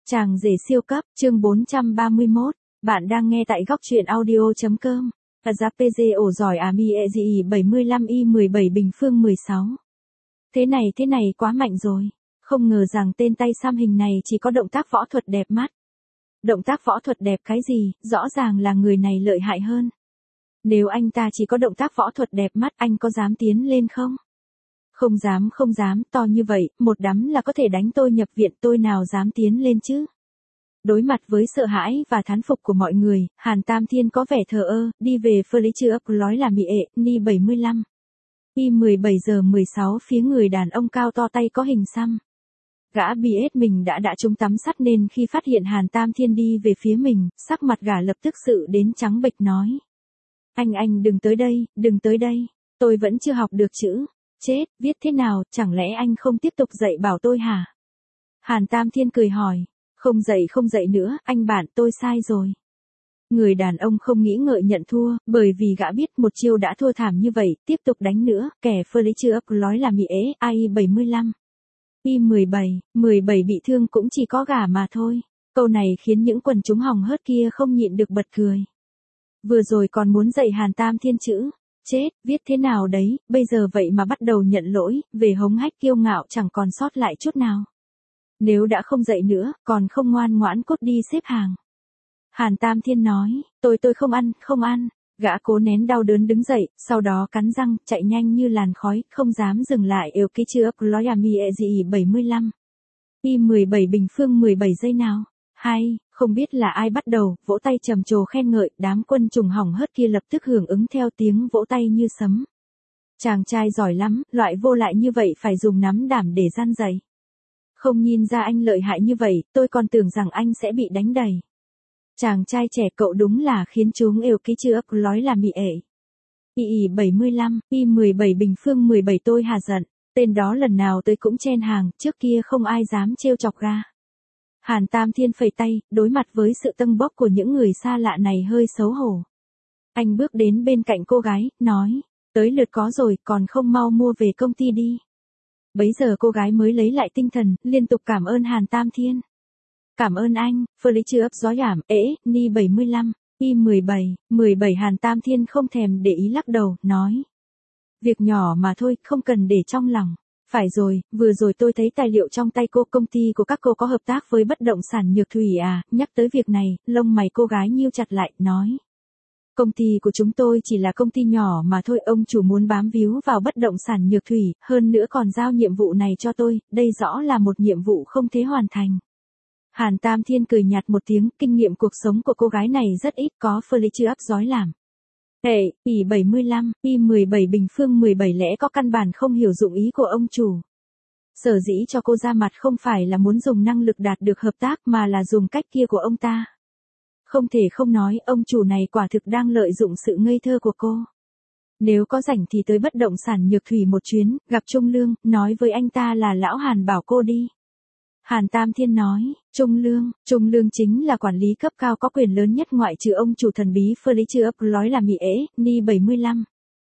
Chàng rể siêu cấp, chương 431, bạn đang nghe tại góc truyện audio.com. Azapg ổ giỏi AMI 75 I17 Bình Phương 16. Thế này quá mạnh rồi. Không ngờ rằng tên tay xăm hình này chỉ có động tác võ thuật đẹp mắt. Động tác võ thuật đẹp cái gì, rõ ràng là người này lợi hại hơn. Nếu anh ta chỉ có động tác võ thuật đẹp mắt, anh có dám tiến lên không? Không dám, to như vậy, một đấm là có thể đánh tôi nhập viện, tôi nào dám tiến lên chứ? Đối mặt với sợ hãi và thán phục của mọi người, Hàn Tam Thiên có vẻ thờ ơ, đi về Fletcher nói là mị ệ, Ni 75. I17 giờ 16 phía người đàn ông cao to tay có hình xăm. Gã biết mình đã trúng tắm sắt nên khi phát hiện Hàn Tam Thiên đi về phía mình, sắc mặt gã lập tức sự đến trắng bệch nói. Anh đừng tới đây, tôi vẫn chưa học được chữ. Chết, viết thế nào, chẳng lẽ anh không tiếp tục dạy bảo tôi hả? Hàn Tam Thiên cười hỏi, không dạy nữa, anh bạn tôi sai rồi. Người đàn ông không nghĩ ngợi nhận thua, bởi vì gã biết một chiêu đã thua thảm như vậy, tiếp tục đánh nữa, kẻ Fletcher nói là mị ế, I75. I17 bị thương cũng chỉ có gã mà thôi. Câu này khiến những quần chúng hòng hớt kia không nhịn được bật cười. Vừa rồi còn muốn dạy Hàn Tam Thiên chữ. Chết, viết thế nào đấy, bây giờ vậy mà bắt đầu nhận lỗi, về hống hách kiêu ngạo chẳng còn sót lại chút nào. Nếu đã không dạy nữa, còn không ngoan ngoãn cốt đi xếp hàng. Hàn Tam Thiên nói, tôi không ăn. Gã cố nén đau đớn đứng dậy, sau đó cắn răng, chạy nhanh như làn khói, không dám dừng lại. Yêu ký chưa Loyami Ezi 75. I17 Bình Phương 17 giây nào. Hay, không biết là ai bắt đầu, vỗ tay trầm trồ khen ngợi, đám quân trùng hỏng hớt kia lập tức hưởng ứng theo tiếng vỗ tay như sấm. Chàng trai giỏi lắm, loại vô lại như vậy phải dùng nắm đảm để gian dạy. Không nhìn ra anh lợi hại như vậy, tôi còn tưởng rằng anh sẽ bị đánh đầy. Chàng trai trẻ cậu đúng là khiến chúng yêu ký chưa nói là mị ệ. I75, I17 Bình Phương 17 tôi hà giận, tên đó lần nào tôi cũng chen hàng, trước kia không ai dám trêu chọc ra. Hàn Tam Thiên phẩy tay, đối mặt với sự tâng bốc của những người xa lạ này hơi xấu hổ. Anh bước đến bên cạnh cô gái, nói, tới lượt có rồi, còn không mau mua về công ty đi. Bấy giờ cô gái mới lấy lại tinh thần, liên tục cảm ơn Hàn Tam Thiên. Cảm ơn anh, Fletcher gió giảm, Ni 75, I17 Hàn Tam Thiên không thèm để ý lắc đầu, nói. Việc nhỏ mà thôi, không cần để trong lòng. Phải rồi, vừa rồi tôi thấy tài liệu trong tay cô, công ty của các cô có hợp tác với bất động sản Nhược Thủy à, nhắc tới việc này, lông mày cô gái nhíu chặt lại, nói. Công ty của chúng tôi chỉ là công ty nhỏ mà thôi, ông chủ muốn bám víu vào bất động sản Nhược Thủy, hơn nữa còn giao nhiệm vụ này cho tôi, đây rõ là một nhiệm vụ không thể hoàn thành. Hàn Tam Thiên cười nhạt một tiếng, kinh nghiệm cuộc sống của cô gái này rất ít, có Fletcher giói làm. I75, I17 Bình Phương 17 lẽ có căn bản không hiểu dụng ý của ông chủ. Sở dĩ cho cô ra mặt không phải là muốn dùng năng lực đạt được hợp tác mà là dùng cách kia của ông ta. Không thể không nói, ông chủ này quả thực đang lợi dụng sự ngây thơ của cô. Nếu có rảnh thì tới bất động sản Nhược Thủy một chuyến, gặp Trung Lương, nói với anh ta là lão Hàn bảo cô đi. Hàn Tam Thiên nói, Trung Lương chính là quản lý cấp cao có quyền lớn nhất ngoại trừ ông chủ thần bí Fletcher nói là mị ế, Ni 75.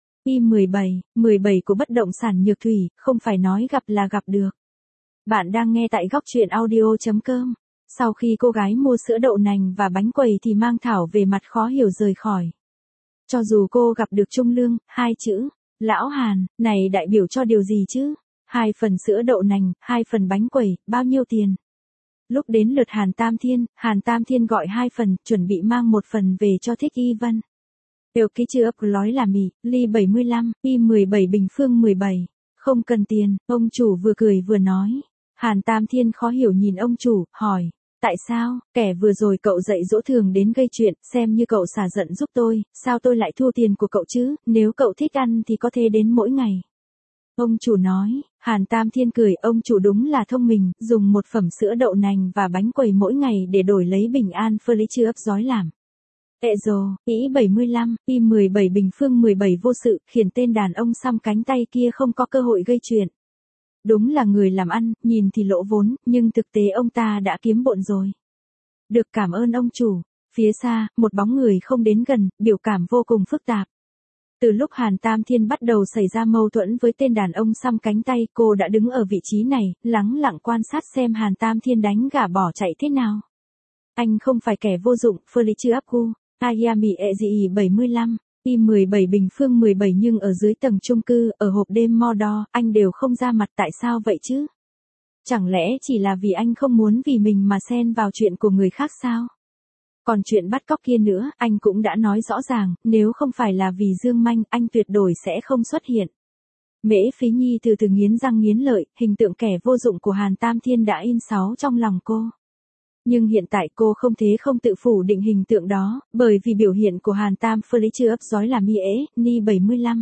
I17 của bất động sản Nhược Thủy, không phải nói gặp là gặp được. Bạn đang nghe tại góc truyện audio.com. Sau khi cô gái mua sữa đậu nành và bánh quẩy thì mang Thảo về mặt khó hiểu rời khỏi. Cho dù cô gặp được Trung Lương, hai chữ, lão Hàn, này đại biểu cho điều gì chứ? 2 phần sữa đậu nành, 2 phần bánh quẩy, bao nhiêu tiền? Lúc đến lượt Hàn Tam Thiên gọi 2 phần, chuẩn bị mang 1 phần về cho Thích Y Vân. Yêu ký chưa nói là mì, ly 75, I17 Bình Phương 17. Không cần tiền, ông chủ vừa cười vừa nói. Hàn Tam Thiên khó hiểu nhìn ông chủ, hỏi. Tại sao, kẻ vừa rồi cậu dạy dỗ thường đến gây chuyện, xem như cậu xả giận giúp tôi, sao tôi lại thua tiền của cậu chứ, nếu cậu thích ăn thì có thể đến mỗi ngày. Ông chủ nói, Hàn Tam Thiên cười, ông chủ đúng là thông minh, dùng 1 phẩm sữa đậu nành và bánh quẩy mỗi ngày để đổi lấy bình an Fletcher giói làm. I75, I17 Bình Phương 17 vô sự, khiến tên đàn ông xăm cánh tay kia không có cơ hội gây chuyện. Đúng là người làm ăn, nhìn thì lỗ vốn, nhưng thực tế ông ta đã kiếm bộn rồi. Được, cảm ơn ông chủ. Phía xa, một bóng người không đến gần, biểu cảm vô cùng phức tạp. Từ lúc Hàn Tam Thiên bắt đầu xảy ra mâu thuẫn với tên đàn ông xăm cánh tay, cô đã đứng ở vị trí này, lắng lặng quan sát xem Hàn Tam Thiên đánh gả bỏ chạy thế nào. Anh không phải kẻ vô dụng, Felicia Abgu, Ayami Eji 75, I-17 Bình Phương 17 nhưng ở dưới tầng chung cư, ở hộp đêm Mordor, anh đều không ra mặt tại sao vậy chứ? Chẳng lẽ chỉ là vì anh không muốn vì mình mà xen vào chuyện của người khác sao? Còn chuyện bắt cóc kia nữa, anh cũng đã nói rõ ràng, nếu không phải là vì Dương Manh, anh tuyệt đối sẽ không xuất hiện. Mễ Phí Nhi từ từ nghiến răng nghiến lợi, hình tượng kẻ vô dụng của Hàn Tam Thiên đã in sáu trong lòng cô. Nhưng hiện tại cô không thể không tự phủ định hình tượng đó, bởi vì biểu hiện của Hàn Tam Felicia ấp giói là Mễ, Ni 75.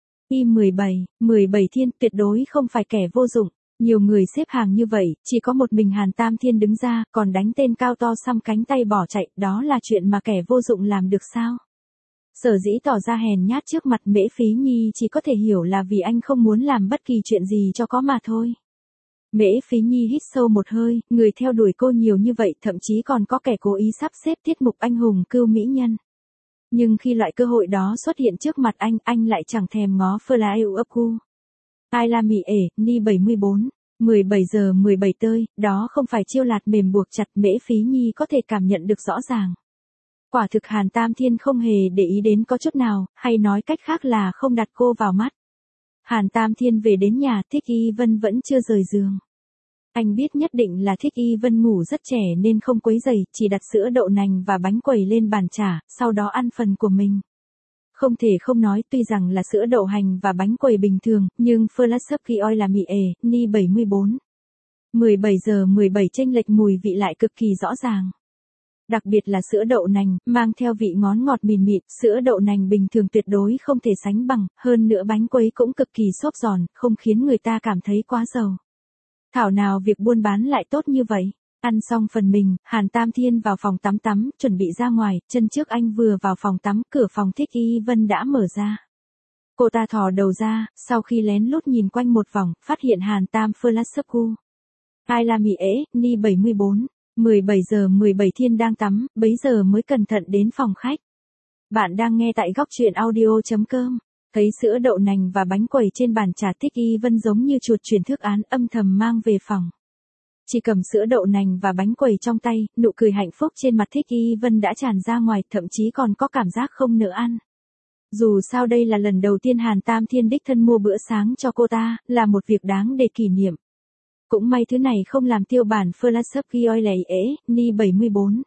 I-17, 17 Thiên tuyệt đối không phải kẻ vô dụng. Nhiều người xếp hàng như vậy, chỉ có một mình Hàn Tam Thiên đứng ra, còn đánh tên cao to xăm cánh tay bỏ chạy, đó là chuyện mà kẻ vô dụng làm được sao? Sở dĩ tỏ ra hèn nhát trước mặt Mễ Phí Nhi chỉ có thể hiểu là vì anh không muốn làm bất kỳ chuyện gì cho có mà thôi. Mễ Phí Nhi hít sâu một hơi, người theo đuổi cô nhiều như vậy, thậm chí còn có kẻ cố ý sắp xếp tiết mục anh hùng cưu mỹ nhân. Nhưng khi loại cơ hội đó xuất hiện trước mặt anh lại chẳng thèm ngó Felicia Abgu. Ai là mị ể, Ni 74, 17 giờ 17 tơi, đó không phải chiêu lạt mềm buộc chặt, Mễ Phí Nhi có thể cảm nhận được rõ ràng. Quả thực Hàn Tam Thiên không hề để ý đến có chút nào, hay nói cách khác là không đặt cô vào mắt. Hàn Tam Thiên về đến nhà, Thích Y Vân vẫn chưa rời giường. Anh biết nhất định là Thích Y Vân ngủ rất trẻ nên không quấy rầy, chỉ đặt sữa đậu nành và bánh quẩy lên bàn trà, sau đó ăn phần của mình. Không thể không nói, tuy rằng là sữa đậu hành và bánh quẩy bình thường, nhưng Flasupki Oil là mị ể, Ni 74. 17 giờ 17 chênh lệch mùi vị lại cực kỳ rõ ràng. Đặc biệt là sữa đậu nành, mang theo vị ngón ngọt mìn mịn, sữa đậu nành bình thường tuyệt đối không thể sánh bằng, hơn nữa bánh quấy cũng cực kỳ xốp giòn, không khiến người ta cảm thấy quá giàu. Thảo nào việc buôn bán lại tốt như vậy. Ăn xong phần mình, Hàn Tam Thiên vào phòng tắm, chuẩn bị ra ngoài, chân trước anh vừa vào phòng tắm, cửa phòng Thích Y Vân đã mở ra. Cô ta thò đầu ra, sau khi lén lút nhìn quanh một vòng, phát hiện Hàn Tam Flasupku. Ai là mị ế, Ni 74, 17 giờ 17 Thiên đang tắm, bấy giờ mới cẩn thận đến phòng khách. Bạn đang nghe tại góc truyện audio.com. Thấy sữa đậu nành và bánh quẩy trên bàn trà, Thích Y Vân giống như chuột chuyển thức án, âm thầm mang về phòng. Chỉ cầm sữa đậu nành và bánh quẩy trong tay, nụ cười hạnh phúc trên mặt Thích Y Vân đã tràn ra ngoài, thậm chí còn có cảm giác không nỡ ăn. Dù sao đây là lần đầu tiên Hàn Tam Thiên đích thân mua bữa sáng cho cô ta, là một việc đáng để kỷ niệm. Cũng may thứ này không làm tiêu bản Flasupki Oil lầy ế, Ni 74.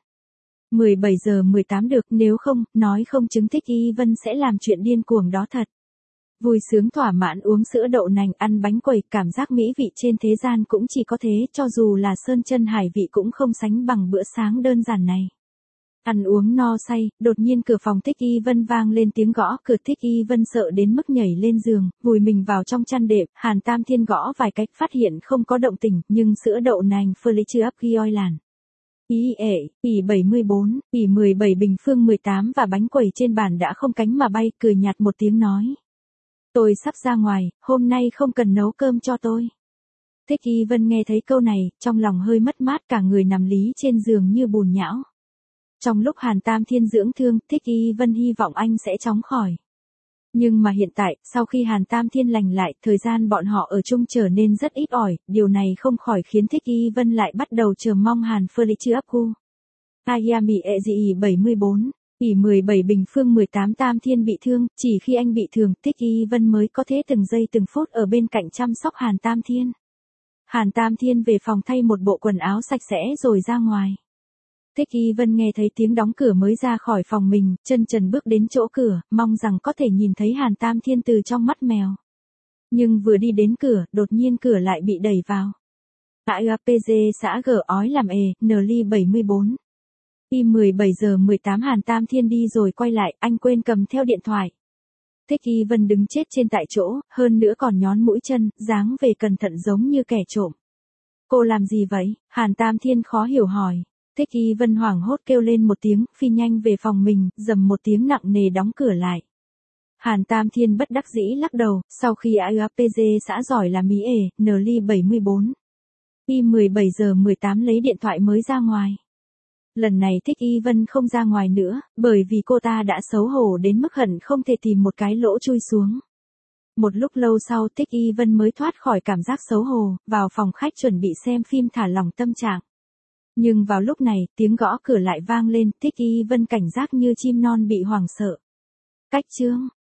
17 giờ 18 được, nếu không, nói không chứng Thích Y Vân sẽ làm chuyện điên cuồng đó thật. Vui sướng thỏa mãn uống sữa đậu nành, ăn bánh quẩy, cảm giác mỹ vị trên thế gian cũng chỉ có thế, cho dù là sơn chân hải vị cũng không sánh bằng bữa sáng đơn giản này. Ăn uống no say, đột nhiên cửa phòng Thích Y Vân vang lên tiếng gõ cửa. Thích Y Vân sợ đến mức nhảy lên giường, vùi mình vào trong chăn đệm. Hàn Tam Thiên gõ vài cách phát hiện không có động tĩnh, nhưng sữa đậu nành Felicia Oil làn. Ý ệ, ỉ 74, ỉ 17 Bình Phương 18 và bánh quẩy trên bàn đã không cánh mà bay, cười nhạt một tiếng nói. Tôi sắp ra ngoài, hôm nay không cần nấu cơm cho tôi. Thích Y Vân nghe thấy câu này, trong lòng hơi mất mát, cả người nằm lý trên giường như bùn nhão. Trong lúc Hàn Tam Thiên dưỡng thương, Thích Y Vân hy vọng anh sẽ chóng khỏi. Nhưng mà hiện tại, sau khi Hàn Tam Thiên lành lại, thời gian bọn họ ở chung trở nên rất ít ỏi, điều này không khỏi khiến Thích Y Vân lại bắt đầu chờ mong Hàn Felicia Abgu. Ayami Eji 74, ỉ 17 Bình Phương 18 Tam Thiên bị thương, chỉ khi anh bị thương, Thích Y Vân mới có thể từng giây từng phút ở bên cạnh chăm sóc Hàn Tam Thiên. Hàn Tam Thiên về phòng thay một bộ quần áo sạch sẽ rồi ra ngoài. Thích Y Vân nghe thấy tiếng đóng cửa mới ra khỏi phòng mình, chân trần bước đến chỗ cửa, mong rằng có thể nhìn thấy Hàn Tam Thiên từ trong mắt mèo. Nhưng vừa đi đến cửa, đột nhiên cửa lại bị đẩy vào. Tại APG xã G ói làm Nli 74. Y 17 giờ 18 Hàn Tam Thiên đi rồi quay lại, anh quên cầm theo điện thoại. Thích Y Vân đứng chết trên tại chỗ, hơn nữa còn nhón mũi chân, dáng về cẩn thận giống như kẻ trộm. Cô làm gì vậy? Hàn Tam Thiên khó hiểu hỏi. Thích Y Vân hoảng hốt kêu lên một tiếng, phi nhanh về phòng mình, dầm một tiếng nặng nề đóng cửa lại. Hàn Tam Thiên bất đắc dĩ lắc đầu, sau khi APG xã giỏi là mí Nli 74. Y 17 giờ 18 lấy điện thoại mới ra ngoài. Lần này Thích Y Vân không ra ngoài nữa, bởi vì cô ta đã xấu hổ đến mức hận không thể tìm một cái lỗ chui xuống. Một lúc lâu sau Thích Y Vân mới thoát khỏi cảm giác xấu hổ, vào phòng khách chuẩn bị xem phim thả lỏng tâm trạng. Nhưng vào lúc này, tiếng gõ cửa lại vang lên, Thích Y Vân cảnh giác như chim non bị hoảng sợ. Cách chương